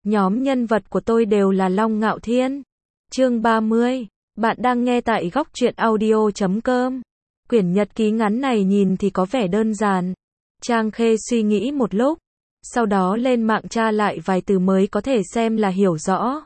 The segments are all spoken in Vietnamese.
Nhóm nhân vật của tôi đều là Long Ngạo Thiên. Chương 30. Bạn đang nghe tại góc truyện audio.com. Quyển nhật ký ngắn này nhìn thì có vẻ đơn giản. Trang Khê suy nghĩ một lúc, sau đó lên mạng tra lại vài từ mới có thể xem là hiểu rõ.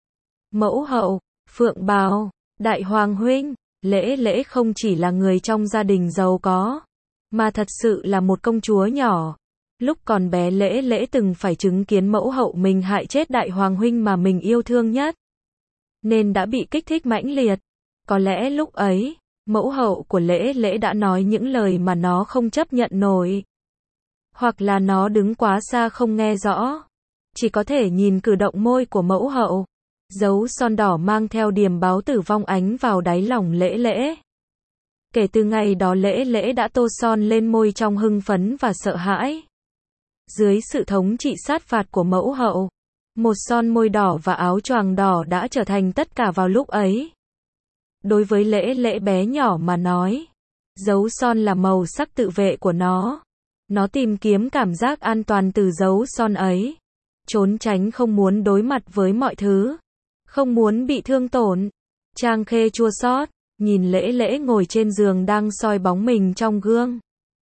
Mẫu hậu, Phượng Bào, Đại Hoàng Huynh, Lễ Lễ không chỉ là người trong gia đình giàu có, mà thật sự là một công chúa nhỏ. Lúc còn bé Lễ Lễ từng phải chứng kiến mẫu hậu mình hại chết Đại Hoàng Huynh mà mình yêu thương nhất, nên đã bị kích thích mãnh liệt. Có lẽ lúc ấy, mẫu hậu của Lễ Lễ đã nói những lời mà nó không chấp nhận nổi. Hoặc là nó đứng quá xa không nghe rõ. Chỉ có thể nhìn cử động môi của mẫu hậu. Dấu son đỏ mang theo điềm báo tử vong ánh vào đáy lòng Lễ Lễ. Kể từ ngày đó Lễ Lễ đã tô son lên môi trong hưng phấn và sợ hãi. Dưới sự thống trị sát phạt của mẫu hậu, một son môi đỏ và áo choàng đỏ đã trở thành tất cả vào lúc ấy. Đối với Lễ Lễ bé nhỏ mà nói, dấu son là màu sắc tự vệ của nó. Nó tìm kiếm cảm giác an toàn từ dấu son ấy. Trốn tránh không muốn đối mặt với mọi thứ. Không muốn bị thương tổn. Trang Khê chua xót, nhìn Lễ Lễ ngồi trên giường đang soi bóng mình trong gương.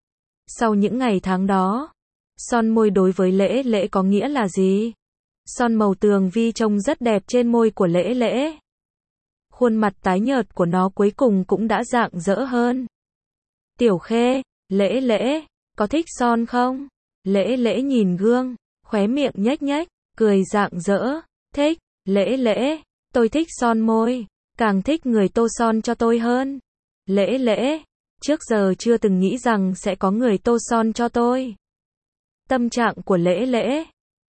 Sau những ngày tháng đó, son môi đối với Lễ Lễ có nghĩa là gì? Son màu tường vi trông rất đẹp trên môi của Lễ Lễ. Khuôn mặt tái nhợt của nó cuối cùng cũng đã rạng rỡ hơn. Tiểu Khê, Lễ Lễ, có thích son không? Lễ Lễ nhìn gương, khóe miệng nhếch nhếch, cười rạng rỡ. Thích, Lễ Lễ, tôi thích son môi, càng thích người tô son cho tôi hơn. Lễ Lễ, trước giờ chưa từng nghĩ rằng sẽ có người tô son cho tôi. Tâm trạng của Lễ Lễ.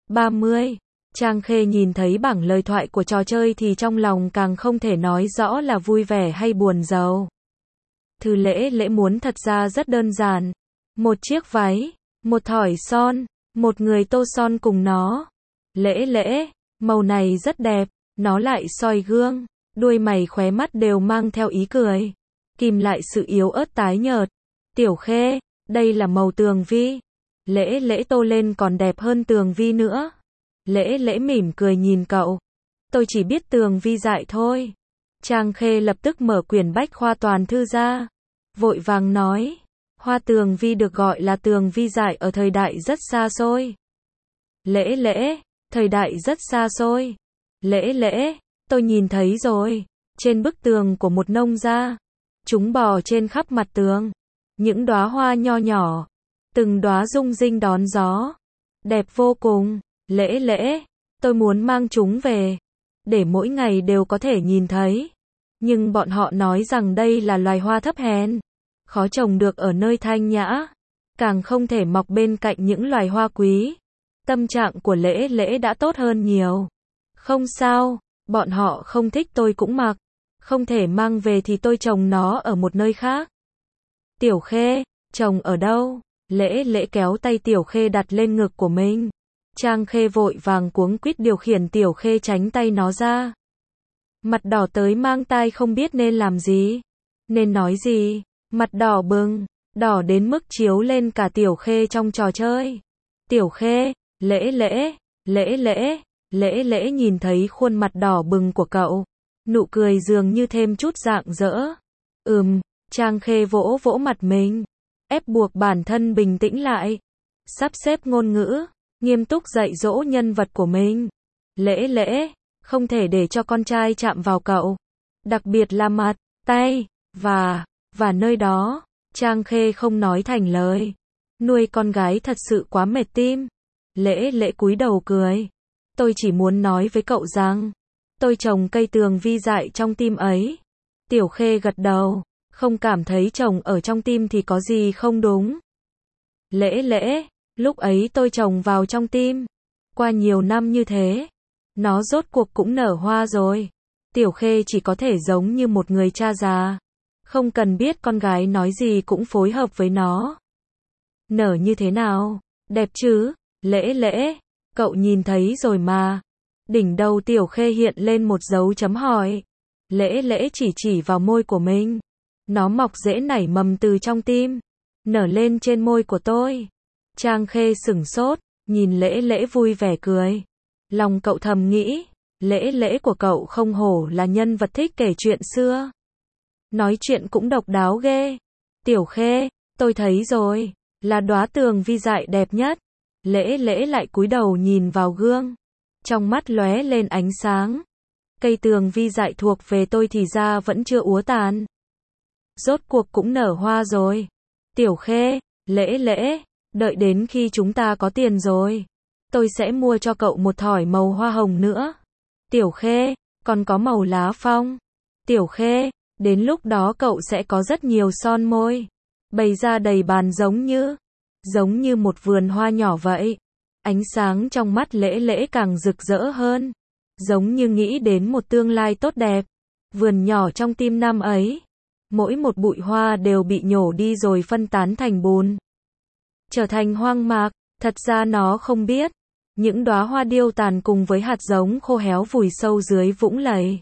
30. Trang Khê nhìn thấy bảng lời thoại của trò chơi thì trong lòng càng không thể nói rõ là vui vẻ hay buồn rầu. Thứ Lễ Lễ muốn thật ra rất đơn giản. Một chiếc váy, một thỏi son, một người tô son cùng nó. Lễ Lễ, màu này rất đẹp. Nó lại soi gương, đuôi mày khóe mắt đều mang theo ý cười, kìm lại sự yếu ớt tái nhợt. Tiểu Khê, đây là màu tường vi. Lễ Lễ tô lên còn đẹp hơn tường vi nữa. Lễ Lễ mỉm cười nhìn cậu. Tôi chỉ biết tường vi dại thôi. Trang Khê lập tức mở quyển bách khoa toàn thư ra, vội vàng nói, hoa tường vi được gọi là tường vi dại ở thời đại rất xa xôi. Lễ Lễ, thời đại rất xa xôi. Lễ Lễ, tôi nhìn thấy rồi, trên bức tường của một nông gia. Chúng bò trên khắp mặt tường. Những đóa hoa nho nhỏ, từng đóa rung rinh đón gió. Đẹp vô cùng. Lễ Lễ, tôi muốn mang chúng về, để mỗi ngày đều có thể nhìn thấy. Nhưng bọn họ nói rằng đây là loài hoa thấp hèn, khó trồng được ở nơi thanh nhã, càng không thể mọc bên cạnh những loài hoa quý. Tâm trạng của Lễ Lễ đã tốt hơn nhiều. Không sao, bọn họ không thích tôi cũng mặc. Không thể mang về thì tôi trồng nó ở một nơi khác. Tiểu Khê, trồng ở đâu? Lễ Lễ kéo tay Tiểu Khê đặt lên ngực của mình. Trang Khê vội vàng cuống quýt điều khiển Tiểu Khê tránh tay nó ra. Mặt đỏ tới mang tai không biết nên làm gì, nên nói gì. Mặt đỏ bừng, đỏ đến mức chiếu lên cả Tiểu Khê trong trò chơi. Tiểu Khê, Lễ Lễ, Lễ Lễ. Lễ Lễ nhìn thấy khuôn mặt đỏ bừng của cậu, nụ cười dường như thêm chút rạng rỡ. Trang Khê vỗ vỗ mặt mình, ép buộc bản thân bình tĩnh lại, sắp xếp ngôn ngữ, nghiêm túc dạy dỗ nhân vật của mình. Lễ Lễ, không thể để cho con trai chạm vào cậu, đặc biệt là mặt, tay, và nơi đó. Trang Khê không nói thành lời, nuôi con gái thật sự quá mệt tim. Lễ Lễ cúi đầu cười. Tôi chỉ muốn nói với cậu rằng, tôi trồng cây tường vi dại trong tim ấy. Tiểu Khê gật đầu, không cảm thấy trồng ở trong tim thì có gì không đúng. Lễ Lễ, lúc ấy tôi trồng vào trong tim. Qua nhiều năm như thế, nó rốt cuộc cũng nở hoa rồi. Tiểu Khê chỉ có thể giống như một người cha già, không cần biết con gái nói gì cũng phối hợp với nó. Nở như thế nào? Đẹp chứ? Lễ Lễ, cậu nhìn thấy rồi mà. Đỉnh đầu Tiểu Khê hiện lên một dấu chấm hỏi. Lễ Lễ chỉ vào môi của mình. Nó mọc rễ nảy mầm từ trong tim, nở lên trên môi của tôi. Trang Khê sửng sốt, nhìn Lễ Lễ vui vẻ cười. Lòng cậu thầm nghĩ, Lễ Lễ của cậu không hổ là nhân vật thích kể chuyện xưa. Nói chuyện cũng độc đáo ghê. Tiểu Khê, tôi thấy rồi, là đóa tường vi dại đẹp nhất. Lễ Lễ lại cúi đầu nhìn vào gương. Trong mắt lóe lên ánh sáng. Cây tường vi dại thuộc về tôi thì ra vẫn chưa úa tàn. Rốt cuộc cũng nở hoa rồi. Tiểu Khê, Lễ Lễ, đợi đến khi chúng ta có tiền rồi, tôi sẽ mua cho cậu một thỏi màu hoa hồng nữa. Tiểu Khê, còn có màu lá phong. Tiểu Khê, đến lúc đó cậu sẽ có rất nhiều son môi, bày ra đầy bàn giống như một vườn hoa nhỏ vậy. Ánh sáng trong mắt Lễ Lễ càng rực rỡ hơn, giống như nghĩ đến một tương lai tốt đẹp. Vườn nhỏ trong tim năm ấy, mỗi một bụi hoa đều bị nhổ đi rồi phân tán thành bùn, trở thành hoang mạc. Thật ra nó không biết, những đóa hoa điêu tàn cùng với hạt giống khô héo vùi sâu dưới vũng lầy.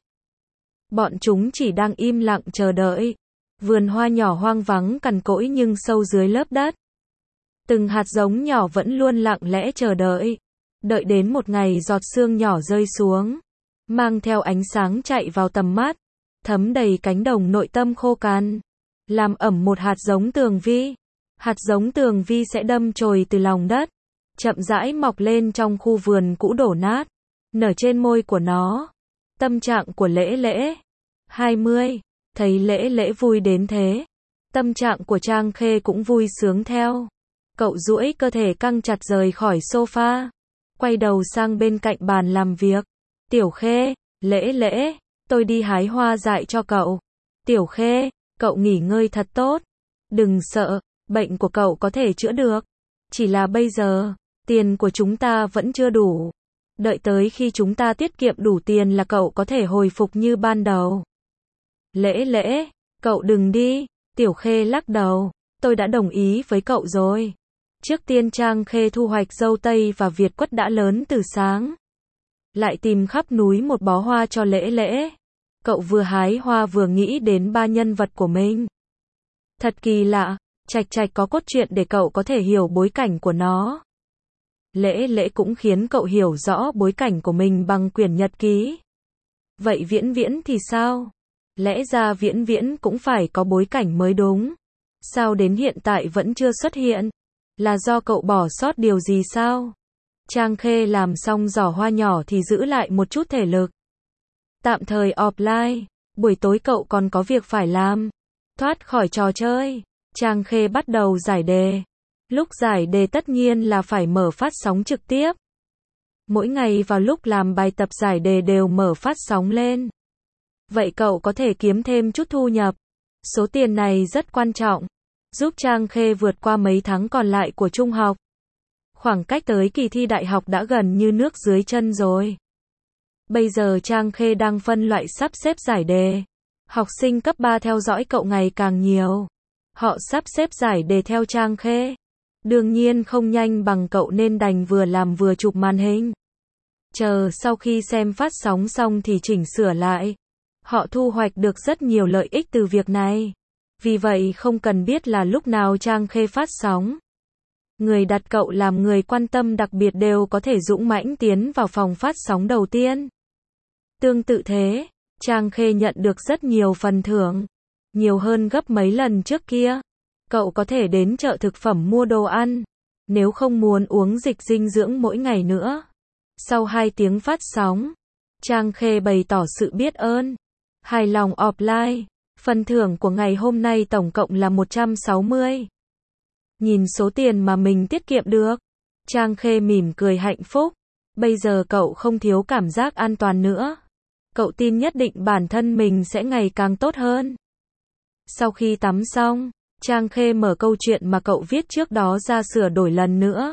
Bọn chúng chỉ đang im lặng chờ đợi. Vườn hoa nhỏ hoang vắng cằn cỗi nhưng sâu dưới lớp đất. Từng hạt giống nhỏ vẫn luôn lặng lẽ chờ đợi. Đợi đến một ngày giọt sương nhỏ rơi xuống, mang theo ánh sáng chạy vào tầm mắt, thấm đầy cánh đồng nội tâm khô cằn, làm ẩm một hạt giống tường vi. Hạt giống tường vi sẽ đâm chồi từ lòng đất, chậm rãi mọc lên trong khu vườn cũ đổ nát, nở trên môi của nó. Tâm trạng của Lễ Lễ 20, thấy Lễ Lễ vui đến thế, tâm trạng của Trang Khê cũng vui sướng theo. Cậu duỗi cơ thể căng chặt rời khỏi sofa, quay đầu sang bên cạnh bàn làm việc. Tiểu Khê, Lễ Lễ, tôi đi hái hoa dại cho cậu. Tiểu Khê, cậu nghỉ ngơi thật tốt. Đừng sợ, bệnh của cậu có thể chữa được. Chỉ là bây giờ, tiền của chúng ta vẫn chưa đủ. Đợi tới khi chúng ta tiết kiệm đủ tiền là cậu có thể hồi phục như ban đầu. Lễ Lễ, cậu đừng đi. Tiểu Khê lắc đầu, tôi đã đồng ý với cậu rồi. Trước tiên Trang Khê thu hoạch dâu tây và Việt quất đã lớn từ sáng. Lại tìm khắp núi một bó hoa cho Lễ Lễ. Cậu vừa hái hoa vừa nghĩ đến ba nhân vật của mình. Thật kỳ lạ, Trạch Trạch có cốt truyện để cậu có thể hiểu bối cảnh của nó. Lễ Lễ cũng khiến cậu hiểu rõ bối cảnh của mình bằng quyển nhật ký. Vậy Viễn Viễn thì sao? Lẽ ra Viễn Viễn cũng phải có bối cảnh mới đúng. Sao đến hiện tại vẫn chưa xuất hiện? Là do cậu bỏ sót điều gì sao? Trang Khê làm xong giỏ hoa nhỏ thì giữ lại một chút thể lực. Tạm thời offline, buổi tối cậu còn có việc phải làm. Thoát khỏi trò chơi, Trang Khê bắt đầu giải đề. Lúc giải đề tất nhiên là phải mở phát sóng trực tiếp. Mỗi ngày vào lúc làm bài tập giải đề đều mở phát sóng lên. Vậy cậu có thể kiếm thêm chút thu nhập. Số tiền này rất quan trọng, giúp Trang Khê vượt qua mấy tháng còn lại của trung học. Khoảng cách tới kỳ thi đại học đã gần như nước dưới chân rồi. Bây giờ Trang Khê đang phân loại sắp xếp giải đề. Học sinh cấp 3 theo dõi cậu ngày càng nhiều. Họ sắp xếp giải đề theo Trang Khê. Đương nhiên không nhanh bằng cậu nên đành vừa làm vừa chụp màn hình. Chờ sau khi xem phát sóng xong thì chỉnh sửa lại. Họ thu hoạch được rất nhiều lợi ích từ việc này. Vì vậy không cần biết là lúc nào Trang Khê phát sóng. Người đặt cậu làm người quan tâm đặc biệt đều có thể dũng mãnh tiến vào phòng phát sóng đầu tiên. Tương tự thế, Trang Khê nhận được rất nhiều phần thưởng, nhiều hơn gấp mấy lần trước kia. Cậu có thể đến chợ thực phẩm mua đồ ăn, nếu không muốn uống dịch dinh dưỡng mỗi ngày nữa. Sau 2 tiếng phát sóng, Trang Khê bày tỏ sự biết ơn, hài lòng offline. Phần thưởng của ngày hôm nay tổng cộng là 160. Nhìn số tiền mà mình tiết kiệm được, Trang Khê mỉm cười hạnh phúc. Bây giờ cậu không thiếu cảm giác an toàn nữa. Cậu tin nhất định bản thân mình sẽ ngày càng tốt hơn. Sau khi tắm xong, Trang Khê mở câu chuyện mà cậu viết trước đó ra sửa đổi lần nữa.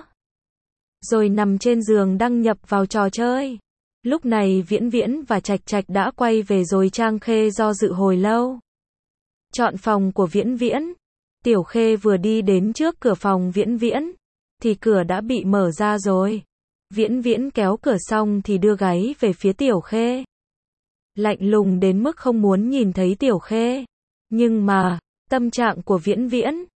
Rồi nằm trên giường đăng nhập vào trò chơi. Lúc này Viễn Viễn và Trạch Trạch đã quay về rồi. Trang Khê do dự hồi lâu. Chọn phòng của Viễn Viễn. Tiểu Khê vừa đi đến trước cửa phòng Viễn Viễn, thì cửa đã bị mở ra rồi. Viễn Viễn kéo cửa xong thì đưa gáy về phía Tiểu Khê. Lạnh lùng đến mức không muốn nhìn thấy Tiểu Khê. Nhưng mà, tâm trạng của Viễn Viễn.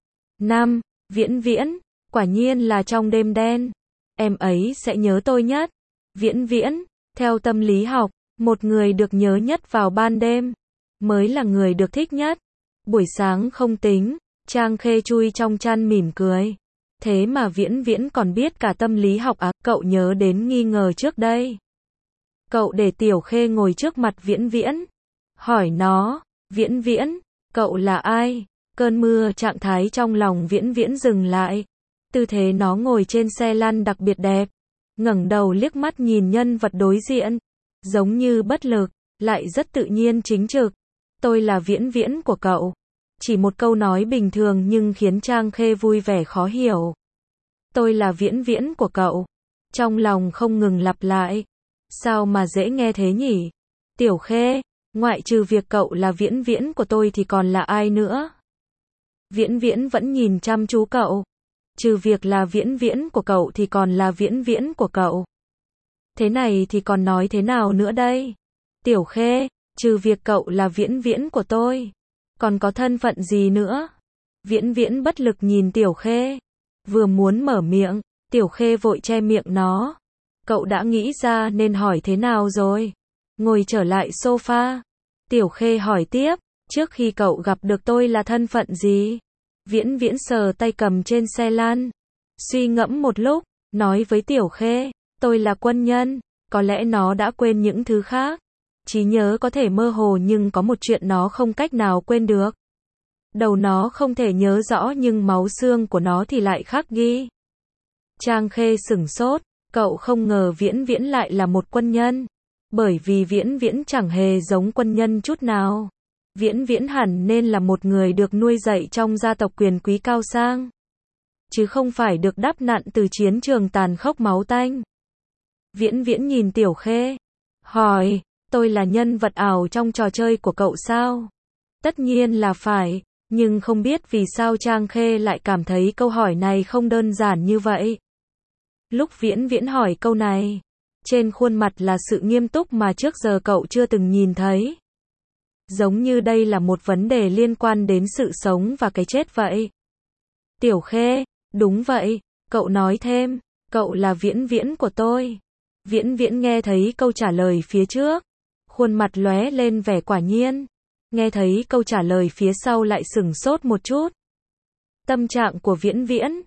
Viễn Viễn, quả nhiên là trong đêm đen, em ấy sẽ nhớ tôi nhất. Viễn Viễn, theo tâm lý học, một người được nhớ nhất vào ban đêm, mới là người được thích nhất. Buổi sáng không tính, Trang Khê chui trong chăn mỉm cười. Thế mà Viễn Viễn còn biết cả tâm lý học à, cậu nhớ đến nghi ngờ trước đây. Cậu để Tiểu Khê ngồi trước mặt Viễn Viễn. Hỏi nó, Viễn Viễn, cậu là ai? Cơn mưa trạng thái trong lòng Viễn Viễn dừng lại. Tư thế nó ngồi trên xe lăn đặc biệt đẹp. Ngẩng đầu liếc mắt nhìn nhân vật đối diện. Giống như bất lực, lại rất tự nhiên chính trực. Tôi là Viễn Viễn của cậu. Chỉ một câu nói bình thường nhưng khiến Trang Khê vui vẻ khó hiểu. Tôi là Viễn Viễn của cậu. Trong lòng không ngừng lặp lại. Sao mà dễ nghe thế nhỉ? Tiểu Khê, ngoại trừ việc cậu là Viễn Viễn của tôi thì còn là ai nữa? Viễn Viễn vẫn nhìn chăm chú cậu. Trừ việc là Viễn Viễn của cậu thì còn là Viễn Viễn của cậu. Thế này thì còn nói thế nào nữa đây? Tiểu Khê, trừ việc cậu là Viễn Viễn của tôi, còn có thân phận gì nữa? Viễn Viễn bất lực nhìn Tiểu Khê. Vừa muốn mở miệng, Tiểu Khê vội che miệng nó. Cậu đã nghĩ ra nên hỏi thế nào rồi? Ngồi trở lại sofa. Tiểu Khê hỏi tiếp, trước khi cậu gặp được tôi là thân phận gì? Viễn Viễn sờ tay cầm trên xe lăn. Suy ngẫm một lúc, nói với Tiểu Khê, tôi là quân nhân. Có lẽ nó đã quên những thứ khác. Trí nhớ có thể mơ hồ nhưng có một chuyện nó không cách nào quên được. Đầu nó không thể nhớ rõ nhưng máu xương của nó thì lại khắc ghi. Trang Khê sửng sốt, cậu không ngờ Viễn Viễn lại là một quân nhân. Bởi vì Viễn Viễn chẳng hề giống quân nhân chút nào. Viễn Viễn hẳn nên là một người được nuôi dạy trong gia tộc quyền quý cao sang. Chứ không phải được đắp nặn từ chiến trường tàn khốc máu tanh. Viễn Viễn nhìn Tiểu Khê. Hỏi, tôi là nhân vật ảo trong trò chơi của cậu sao? Tất nhiên là phải, nhưng không biết vì sao Trang Khê lại cảm thấy câu hỏi này không đơn giản như vậy. Lúc Viễn Viễn hỏi câu này, trên khuôn mặt là sự nghiêm túc mà trước giờ cậu chưa từng nhìn thấy. Giống như đây là một vấn đề liên quan đến sự sống và cái chết vậy. Tiểu Khê, đúng vậy, cậu nói thêm, cậu là Viễn Viễn của tôi. Viễn Viễn nghe thấy câu trả lời phía trước, khuôn mặt lóe lên vẻ quả nhiên. Nghe thấy câu trả lời phía sau lại sửng sốt một chút. Tâm trạng của Viễn Viễn.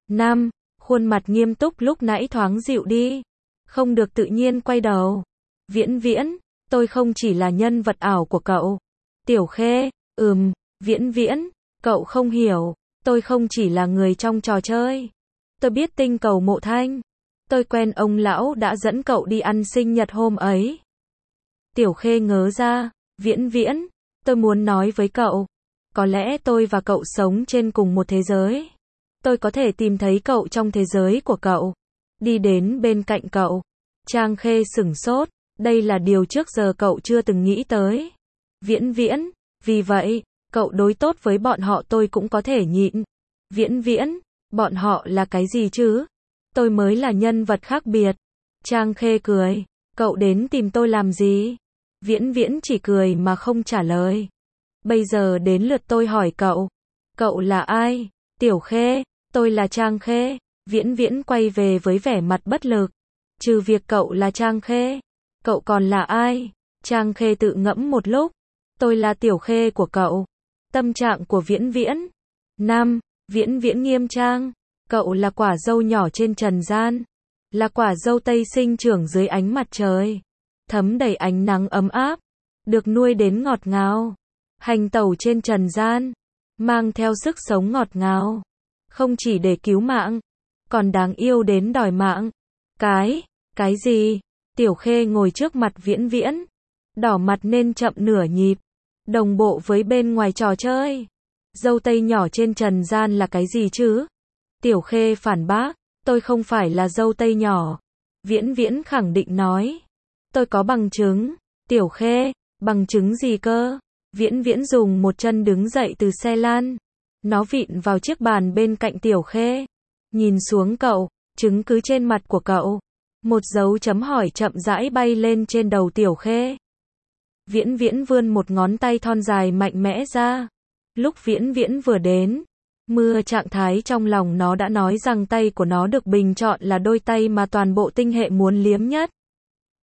Khuôn mặt nghiêm túc lúc nãy thoáng dịu đi. Không được tự nhiên quay đầu. Viễn Viễn, tôi không chỉ là nhân vật ảo của cậu. Tiểu Khê, Viễn Viễn, cậu không hiểu. Tôi không chỉ là người trong trò chơi. Tôi biết tinh cầu Mộ Thanh. Tôi quen ông lão đã dẫn cậu đi ăn sinh nhật hôm ấy. Tiểu Khê ngớ ra. Viễn Viễn, tôi muốn nói với cậu. Có lẽ tôi và cậu sống trên cùng một thế giới. Tôi có thể tìm thấy cậu trong thế giới của cậu. Đi đến bên cạnh cậu. Trang Khê sửng sốt. Đây là điều trước giờ cậu chưa từng nghĩ tới. Viễn Viễn, vì vậy, cậu đối tốt với bọn họ tôi cũng có thể nhịn. Viễn Viễn, bọn họ là cái gì chứ? Tôi mới là nhân vật khác biệt. Trang Khê cười. Cậu đến tìm tôi làm gì? Viễn Viễn chỉ cười mà không trả lời. Bây giờ đến lượt tôi hỏi cậu. Cậu là ai? Tiểu Khê, tôi là Trang Khê. Viễn Viễn quay về với vẻ mặt bất lực. Trừ việc cậu là Trang Khê, cậu còn là ai? Trang Khê tự ngẫm một lúc. Tôi là Tiểu Khê của cậu. Tâm trạng của Viễn Viễn. Viễn Viễn nghiêm trang. Cậu là quả dâu nhỏ trên trần gian. Là quả dâu tây sinh trưởng dưới ánh mặt trời. Thấm đầy ánh nắng ấm áp. Được nuôi đến ngọt ngào. Hành tẩu trên trần gian. Mang theo sức sống ngọt ngào. Không chỉ để cứu mạng. Còn đáng yêu đến đòi mạng. Cái gì? Tiểu Khê ngồi trước mặt Viễn Viễn. Đỏ mặt nên chậm nửa nhịp. Đồng bộ với bên ngoài trò chơi. Dâu tây nhỏ trên trần gian là cái gì chứ? Tiểu Khê phản bác. Tôi không phải là dâu tây nhỏ. Viễn Viễn khẳng định nói. Tôi có bằng chứng. Tiểu Khê, bằng chứng gì cơ? Viễn Viễn dùng một chân đứng dậy từ xe lăn. Nó vịn vào chiếc bàn bên cạnh Tiểu Khê. Nhìn xuống cậu, chứng cứ trên mặt của cậu. Một dấu chấm hỏi chậm rãi bay lên trên đầu Tiểu Khê. Viễn Viễn vươn một ngón tay thon dài mạnh mẽ ra. Lúc Viễn Viễn vừa đến, mưa trạng thái trong lòng nó đã nói rằng tay của nó được bình chọn là đôi tay mà toàn bộ tinh hệ muốn liếm nhất.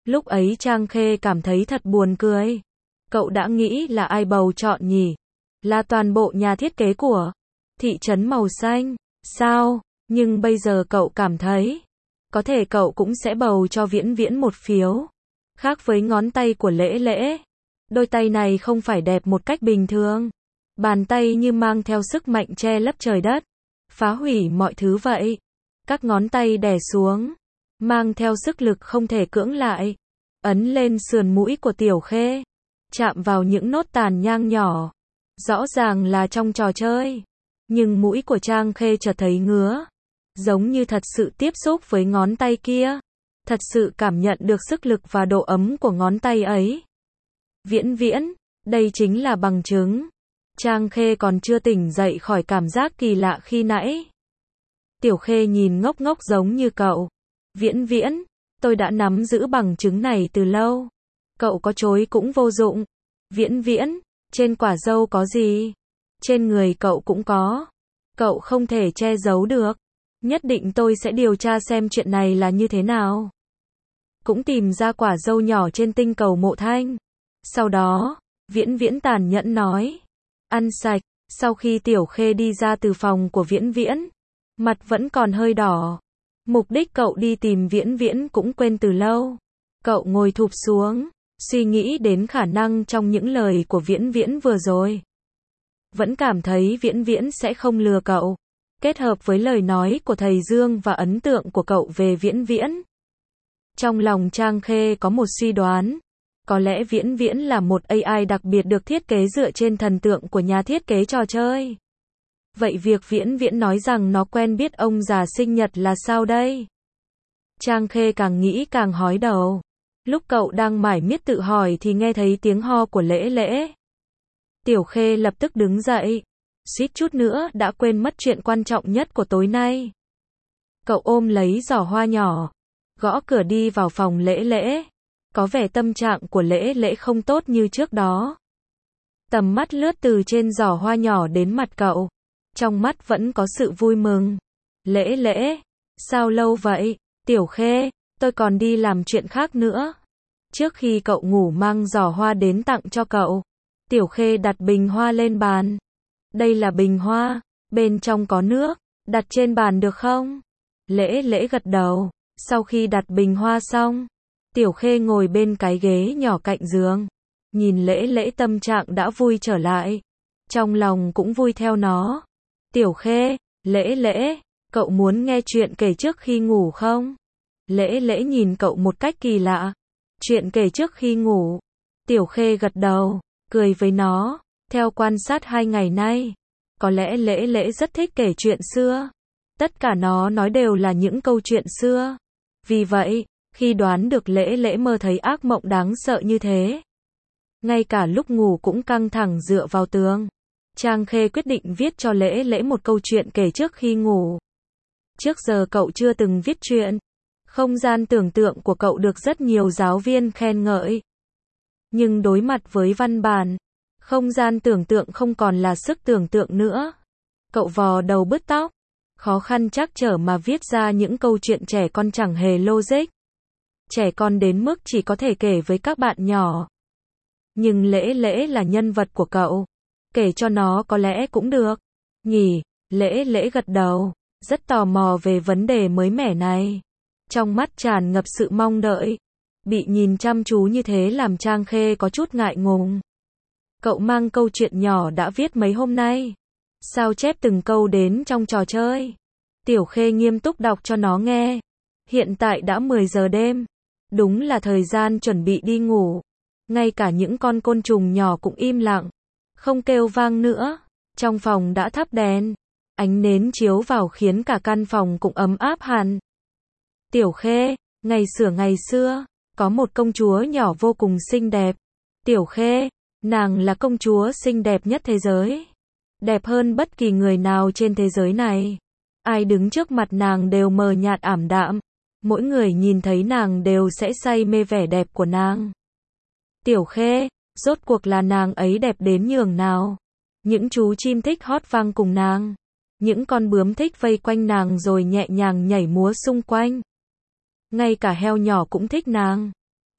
Lúc ấy Trang Khê cảm thấy thật buồn cười. Cậu đã nghĩ là ai bầu chọn nhỉ? Là toàn bộ nhà thiết kế của thị trấn màu xanh, sao? Nhưng bây giờ cậu cảm thấy, có thể cậu cũng sẽ bầu cho Viễn Viễn một phiếu. Khác với ngón tay của Lễ Lễ, đôi tay này không phải đẹp một cách bình thường. Bàn tay như mang theo sức mạnh che lấp trời đất, phá hủy mọi thứ vậy. Các ngón tay đè xuống, mang theo sức lực không thể cưỡng lại, ấn lên sườn mũi của Tiểu Khê, chạm vào những nốt tàn nhang nhỏ. Rõ ràng là trong trò chơi, nhưng mũi của Trang Khê chợt thấy ngứa, giống như thật sự tiếp xúc với ngón tay kia, thật sự cảm nhận được sức lực và độ ấm của ngón tay ấy. Viễn Viễn, đây chính là bằng chứng. Trang Khê còn chưa tỉnh dậy khỏi cảm giác kỳ lạ khi nãy. Tiểu Khê nhìn ngốc ngốc giống như cậu. Viễn Viễn, tôi đã nắm giữ bằng chứng này từ lâu. Cậu có chối cũng vô dụng. Viễn Viễn, trên quả dâu có gì? Trên người cậu cũng có. Cậu không thể che giấu được. Nhất định tôi sẽ điều tra xem chuyện này là như thế nào. Cũng tìm ra quả dâu nhỏ trên tinh cầu Mộ Thanh. Sau đó, Viễn Viễn tàn nhẫn nói. Ăn sạch. Sau khi Tiểu Khê đi ra từ phòng của Viễn Viễn, mặt vẫn còn hơi đỏ. Mục đích cậu đi tìm Viễn Viễn cũng quên từ lâu. Cậu ngồi thụp xuống, suy nghĩ đến khả năng trong những lời của Viễn Viễn vừa rồi. Vẫn cảm thấy Viễn Viễn sẽ không lừa cậu. Kết hợp với lời nói của thầy Dương và ấn tượng của cậu về Viễn Viễn, trong lòng Trang Khê có một suy đoán. Có lẽ Viễn Viễn là một AI đặc biệt được thiết kế dựa trên thần tượng của nhà thiết kế trò chơi. Vậy việc Viễn Viễn nói rằng nó quen biết ông già sinh nhật là sao đây? Trang Khê càng nghĩ càng hói đầu. Lúc cậu đang mải miết tự hỏi thì nghe thấy tiếng ho của Lễ Lễ. Tiểu Khê lập tức đứng dậy. Suýt chút nữa đã quên mất chuyện quan trọng nhất của tối nay. Cậu ôm lấy giỏ hoa nhỏ, gõ cửa đi vào phòng Lễ Lễ. Có vẻ tâm trạng của Lễ Lễ không tốt như trước đó. Tầm mắt lướt từ trên giỏ hoa nhỏ đến mặt cậu. Trong mắt vẫn có sự vui mừng. Lễ Lễ, sao lâu vậy? Tiểu Khê, tôi còn đi làm chuyện khác nữa. Trước khi cậu ngủ mang giỏ hoa đến tặng cho cậu. Tiểu Khê đặt bình hoa lên bàn. Đây là bình hoa, bên trong có nước, đặt trên bàn được không? Lễ Lễ gật đầu. Sau khi đặt bình hoa xong, Tiểu Khê ngồi bên cái ghế nhỏ cạnh giường. Nhìn Lễ Lễ tâm trạng đã vui trở lại. Trong lòng cũng vui theo nó. Tiểu Khê, Lễ Lễ, cậu muốn nghe chuyện kể trước khi ngủ không? Lễ Lễ nhìn cậu một cách kỳ lạ. Chuyện kể trước khi ngủ. Tiểu Khê gật đầu, cười với nó. Theo quan sát 2 ngày nay, có lẽ Lễ Lễ rất thích kể chuyện xưa. Tất cả nó nói đều là những câu chuyện xưa. Vì vậy, khi đoán được Lễ Lễ mơ thấy ác mộng đáng sợ như thế, ngay cả lúc ngủ cũng căng thẳng dựa vào tường, Trang Khê quyết định viết cho Lễ Lễ một câu chuyện kể trước khi ngủ. Trước giờ cậu chưa từng viết chuyện. Không gian tưởng tượng của cậu được rất nhiều giáo viên khen ngợi. Nhưng đối mặt với văn bản, không gian tưởng tượng không còn là sức tưởng tượng nữa. Cậu vò đầu bứt tóc, khó khăn trắc trở mà viết ra những câu chuyện trẻ con chẳng hề logic. Trẻ con đến mức chỉ có thể kể với các bạn nhỏ. Nhưng Lễ Lễ là nhân vật của cậu. Kể cho nó có lẽ cũng được. Nhỉ, Lễ Lễ gật đầu, rất tò mò về vấn đề mới mẻ này. Trong mắt tràn ngập sự mong đợi. Bị nhìn chăm chú như thế làm Trang Khê có chút ngại ngùng. Cậu mang câu chuyện nhỏ đã viết mấy hôm nay. Sao chép từng câu đến trong trò chơi. Tiểu Khê nghiêm túc đọc cho nó nghe. Hiện tại đã 10 giờ đêm. Đúng là thời gian chuẩn bị đi ngủ. Ngay cả những con côn trùng nhỏ cũng im lặng. Không kêu vang nữa. Trong phòng đã thắp đèn. Ánh nến chiếu vào khiến cả căn phòng cũng ấm áp hẳn. Tiểu Khê, ngày xưa, có một công chúa nhỏ vô cùng xinh đẹp. Tiểu Khê, nàng là công chúa xinh đẹp nhất thế giới. Đẹp hơn bất kỳ người nào trên thế giới này. Ai đứng trước mặt nàng đều mờ nhạt ảm đạm. Mỗi người nhìn thấy nàng đều sẽ say mê vẻ đẹp của nàng. Tiểu Khê, rốt cuộc là nàng ấy đẹp đến nhường nào. Những chú chim thích hót vang cùng nàng. Những con bướm thích vây quanh nàng rồi nhẹ nhàng nhảy múa xung quanh. Ngay cả heo nhỏ cũng thích nàng.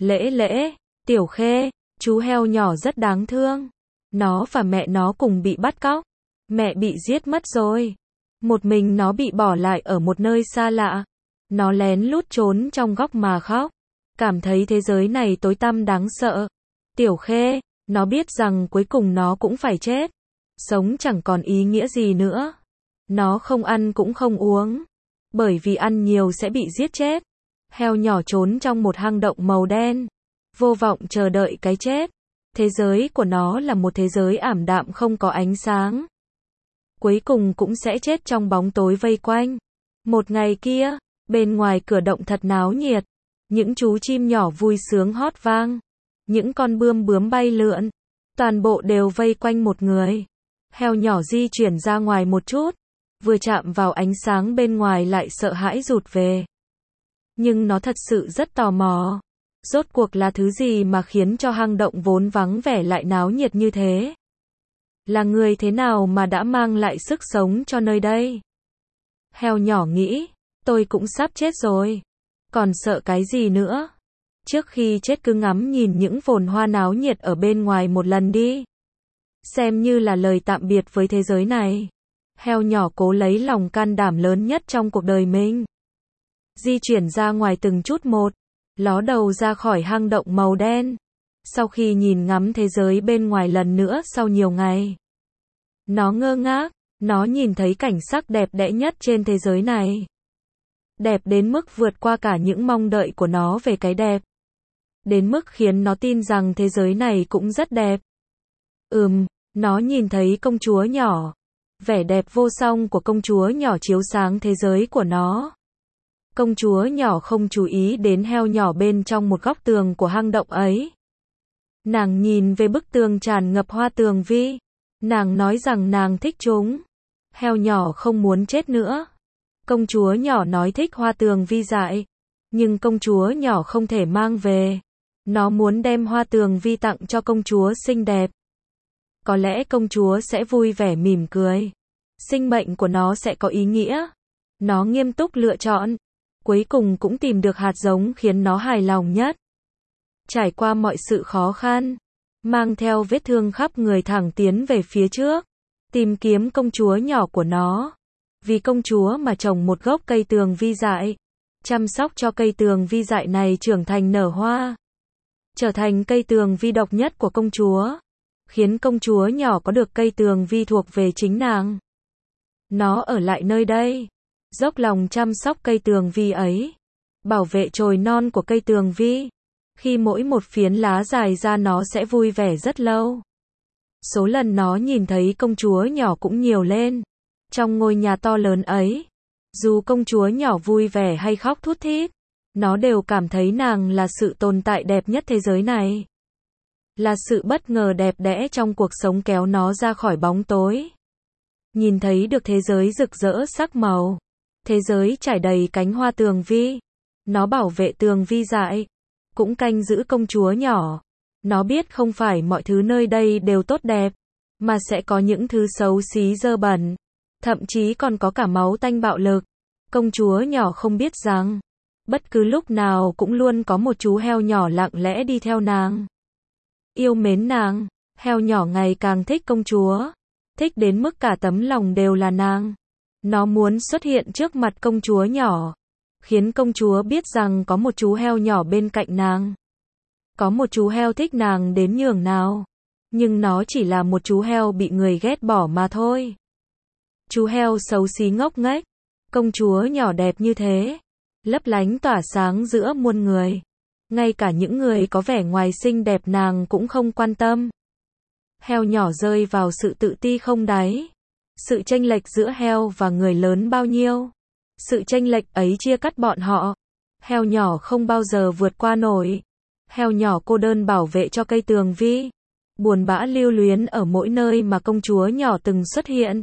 Lễ lễ, Tiểu Khê, chú heo nhỏ rất đáng thương. Nó và mẹ nó cùng bị bắt cóc. Mẹ bị giết mất rồi. Một mình nó bị bỏ lại ở một nơi xa lạ. Nó lén lút trốn trong góc mà khóc. Cảm thấy thế giới này tối tăm đáng sợ. Tiểu Khê, nó biết rằng cuối cùng nó cũng phải chết. Sống chẳng còn ý nghĩa gì nữa. Nó không ăn cũng không uống. Bởi vì ăn nhiều sẽ bị giết chết. Heo nhỏ trốn trong một hang động màu đen. Vô vọng chờ đợi cái chết. Thế giới của nó là một thế giới ảm đạm không có ánh sáng. Cuối cùng cũng sẽ chết trong bóng tối vây quanh. Một ngày kia, bên ngoài cửa động thật náo nhiệt. Những chú chim nhỏ vui sướng hót vang. Những con bươm bướm bay lượn. Toàn bộ đều vây quanh một người. Heo nhỏ di chuyển ra ngoài một chút. Vừa chạm vào ánh sáng bên ngoài lại sợ hãi rụt về. Nhưng nó thật sự rất tò mò. Rốt cuộc là thứ gì mà khiến cho hang động vốn vắng vẻ lại náo nhiệt như thế? Là người thế nào mà đã mang lại sức sống cho nơi đây? Heo nhỏ nghĩ, tôi cũng sắp chết rồi. Còn sợ cái gì nữa? Trước khi chết cứ ngắm nhìn những phồn hoa náo nhiệt ở bên ngoài một lần đi. Xem như là lời tạm biệt với thế giới này. Heo nhỏ cố lấy lòng can đảm lớn nhất trong cuộc đời mình. Di chuyển ra ngoài từng chút một. Ló đầu ra khỏi hang động màu đen. Sau khi nhìn ngắm thế giới bên ngoài lần nữa sau nhiều ngày. Nó ngơ ngác, nó nhìn thấy cảnh sắc đẹp đẽ nhất trên thế giới này. Đẹp đến mức vượt qua cả những mong đợi của nó về cái đẹp. Đến mức khiến nó tin rằng thế giới này cũng rất đẹp. Nó nhìn thấy công chúa nhỏ. Vẻ đẹp vô song của công chúa nhỏ chiếu sáng thế giới của nó. Công chúa nhỏ không chú ý đến heo nhỏ bên trong một góc tường của hang động ấy. Nàng nhìn về bức tường tràn ngập hoa tường vi. Nàng nói rằng nàng thích chúng. Heo nhỏ không muốn chết nữa. Công chúa nhỏ nói thích hoa tường vi dại. Nhưng công chúa nhỏ không thể mang về. Nó muốn đem hoa tường vi tặng cho công chúa xinh đẹp. Có lẽ công chúa sẽ vui vẻ mỉm cười. Sinh mệnh của nó sẽ có ý nghĩa. Nó nghiêm túc lựa chọn. Cuối cùng cũng tìm được hạt giống khiến nó hài lòng nhất. Trải qua mọi sự khó khăn. Mang theo vết thương khắp người thẳng tiến về phía trước. Tìm kiếm công chúa nhỏ của nó. Vì công chúa mà trồng một gốc cây tường vi dại. Chăm sóc cho cây tường vi dại này trưởng thành nở hoa. Trở thành cây tường vi độc nhất của công chúa. Khiến công chúa nhỏ có được cây tường vi thuộc về chính nàng. Nó ở lại nơi đây. Dốc lòng chăm sóc cây tường vi ấy. Bảo vệ chồi non của cây tường vi. Khi mỗi một phiến lá dài ra nó sẽ vui vẻ rất lâu. Số lần nó nhìn thấy công chúa nhỏ cũng nhiều lên. Trong ngôi nhà to lớn ấy. Dù công chúa nhỏ vui vẻ hay khóc thút thít. Nó đều cảm thấy nàng là sự tồn tại đẹp nhất thế giới này. Là sự bất ngờ đẹp đẽ trong cuộc sống kéo nó ra khỏi bóng tối. Nhìn thấy được thế giới rực rỡ sắc màu. Thế giới trải đầy cánh hoa tường vi. Nó bảo vệ tường vi dại. Cũng canh giữ công chúa nhỏ. Nó biết không phải mọi thứ nơi đây đều tốt đẹp. Mà sẽ có những thứ xấu xí dơ bẩn. Thậm chí còn có cả máu tanh bạo lực. Công chúa nhỏ không biết rằng. Bất cứ lúc nào cũng luôn có một chú heo nhỏ lặng lẽ đi theo nàng. Yêu mến nàng. Heo nhỏ ngày càng thích công chúa. Thích đến mức cả tấm lòng đều là nàng. Nó muốn xuất hiện trước mặt công chúa nhỏ. Khiến công chúa biết rằng có một chú heo nhỏ bên cạnh nàng. Có một chú heo thích nàng đến nhường nào. Nhưng nó chỉ là một chú heo bị người ghét bỏ mà thôi. Chú heo xấu xí ngốc nghếch. Công chúa nhỏ đẹp như thế. Lấp lánh tỏa sáng giữa muôn người. Ngay cả những người có vẻ ngoài xinh đẹp nàng cũng không quan tâm. Heo nhỏ rơi vào sự tự ti không đáy. Sự chênh lệch giữa heo và người lớn bao nhiêu. Sự chênh lệch ấy chia cắt bọn họ. Heo nhỏ không bao giờ vượt qua nổi. Heo nhỏ cô đơn bảo vệ cho cây tường vi. Buồn bã lưu luyến ở mỗi nơi mà công chúa nhỏ từng xuất hiện.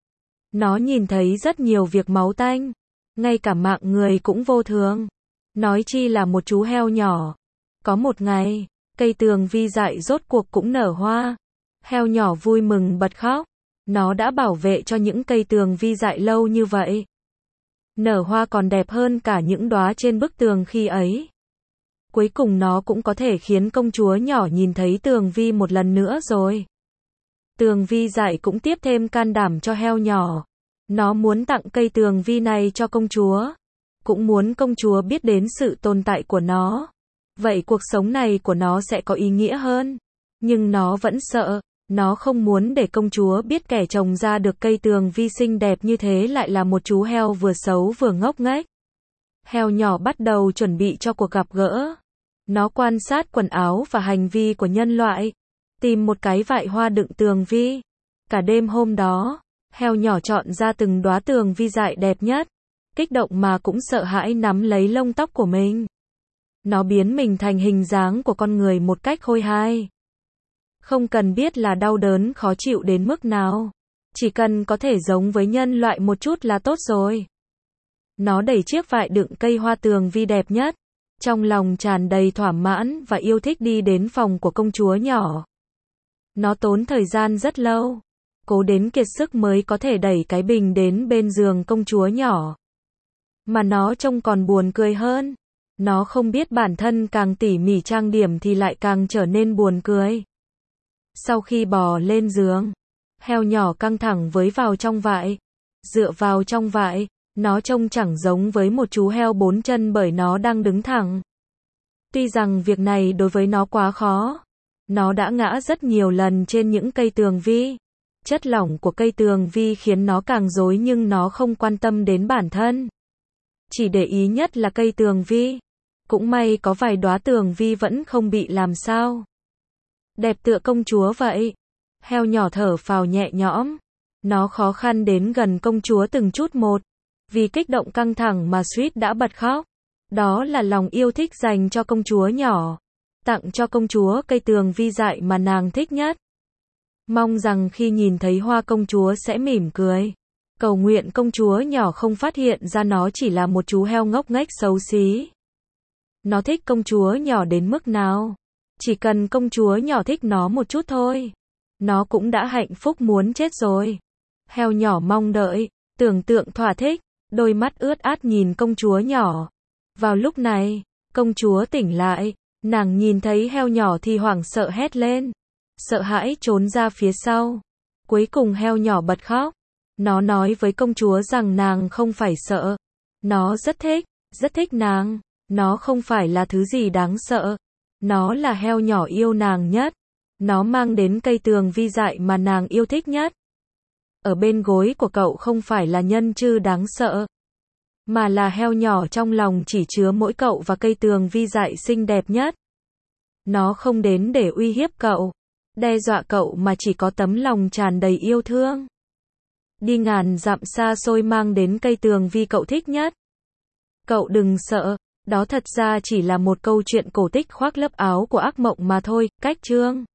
Nó nhìn thấy rất nhiều việc máu tanh. Ngay cả mạng người cũng vô thường. Nói chi là một chú heo nhỏ. Có một ngày, cây tường vi dại rốt cuộc cũng nở hoa. Heo nhỏ vui mừng bật khóc. Nó đã bảo vệ cho những cây tường vi dại lâu như vậy. Nở hoa còn đẹp hơn cả những đóa trên bức tường khi ấy. Cuối cùng nó cũng có thể khiến công chúa nhỏ nhìn thấy Tường Vi một lần nữa rồi. Tường Vi dại cũng tiếp thêm can đảm cho heo nhỏ. Nó muốn tặng cây Tường Vi này cho công chúa. Cũng muốn công chúa biết đến sự tồn tại của nó. Vậy cuộc sống này của nó sẽ có ý nghĩa hơn. Nhưng nó vẫn sợ. Nó không muốn để công chúa biết kẻ trồng ra được cây Tường Vi xinh đẹp như thế lại là một chú heo vừa xấu vừa ngốc nghếch. Heo nhỏ bắt đầu chuẩn bị cho cuộc gặp gỡ. Nó quan sát quần áo và hành vi của nhân loại. Tìm một cái vại hoa đựng Tường Vi. Cả đêm hôm đó, heo nhỏ chọn ra từng đóa Tường Vi dại đẹp nhất. Kích động mà cũng sợ hãi nắm lấy lông tóc của mình. Nó biến mình thành hình dáng của con người một cách khôi hài. Không cần biết là đau đớn khó chịu đến mức nào. Chỉ cần có thể giống với nhân loại một chút là tốt rồi. Nó đẩy chiếc vại đựng cây hoa Tường Vi đẹp nhất. Trong lòng tràn đầy thỏa mãn và yêu thích đi đến phòng của công chúa nhỏ. Nó tốn thời gian rất lâu. Cố đến kiệt sức mới có thể đẩy cái bình đến bên giường công chúa nhỏ. Mà nó trông còn buồn cười hơn. Nó không biết bản thân càng tỉ mỉ trang điểm thì lại càng trở nên buồn cười. Sau khi bò lên giường, heo nhỏ căng thẳng với vào trong vại. Dựa vào trong vại, nó trông chẳng giống với một chú heo 4 chân bởi nó đang đứng thẳng. Tuy rằng việc này đối với nó quá khó. Nó đã ngã rất nhiều lần trên những cây Tường Vi. Chất lỏng của cây Tường Vi khiến nó càng rối nhưng nó không quan tâm đến bản thân. Chỉ để ý nhất là cây Tường Vi. Cũng may có vài đóa Tường Vi vẫn không bị làm sao. Đẹp tựa công chúa vậy. Heo nhỏ thở phào nhẹ nhõm. Nó khó khăn đến gần công chúa từng chút một. Vì kích động căng thẳng mà suýt đã bật khóc. Đó là lòng yêu thích dành cho công chúa nhỏ. Tặng cho công chúa cây Tường Vi dại mà nàng thích nhất. Mong rằng khi nhìn thấy hoa công chúa sẽ mỉm cười. Cầu nguyện công chúa nhỏ không phát hiện ra nó chỉ là một chú heo ngốc nghếch xấu xí. Nó thích công chúa nhỏ đến mức nào? Chỉ cần công chúa nhỏ thích nó một chút thôi. Nó cũng đã hạnh phúc muốn chết rồi. Heo nhỏ mong đợi, tưởng tượng thỏa thích, đôi mắt ướt át nhìn công chúa nhỏ. Vào lúc này, công chúa tỉnh lại, nàng nhìn thấy heo nhỏ thì hoảng sợ hét lên. Sợ hãi trốn ra phía sau. Cuối cùng heo nhỏ bật khóc. Nó nói với công chúa rằng nàng không phải sợ. Nó rất thích nàng. Nó không phải là thứ gì đáng sợ. Nó là heo nhỏ yêu nàng nhất. Nó mang đến cây Tường Vi dại mà nàng yêu thích nhất. Ở bên gối của cậu không phải là nhân chư đáng sợ. Mà là heo nhỏ trong lòng chỉ chứa mỗi cậu và cây Tường Vi dại xinh đẹp nhất. Nó không đến để uy hiếp cậu, đe dọa cậu mà chỉ có tấm lòng tràn đầy yêu thương. Đi ngàn dặm xa xôi mang đến cây Tường Vi cậu thích nhất. Cậu đừng sợ, đó thật ra chỉ là một câu chuyện cổ tích khoác lớp áo của ác mộng mà thôi. Cách chương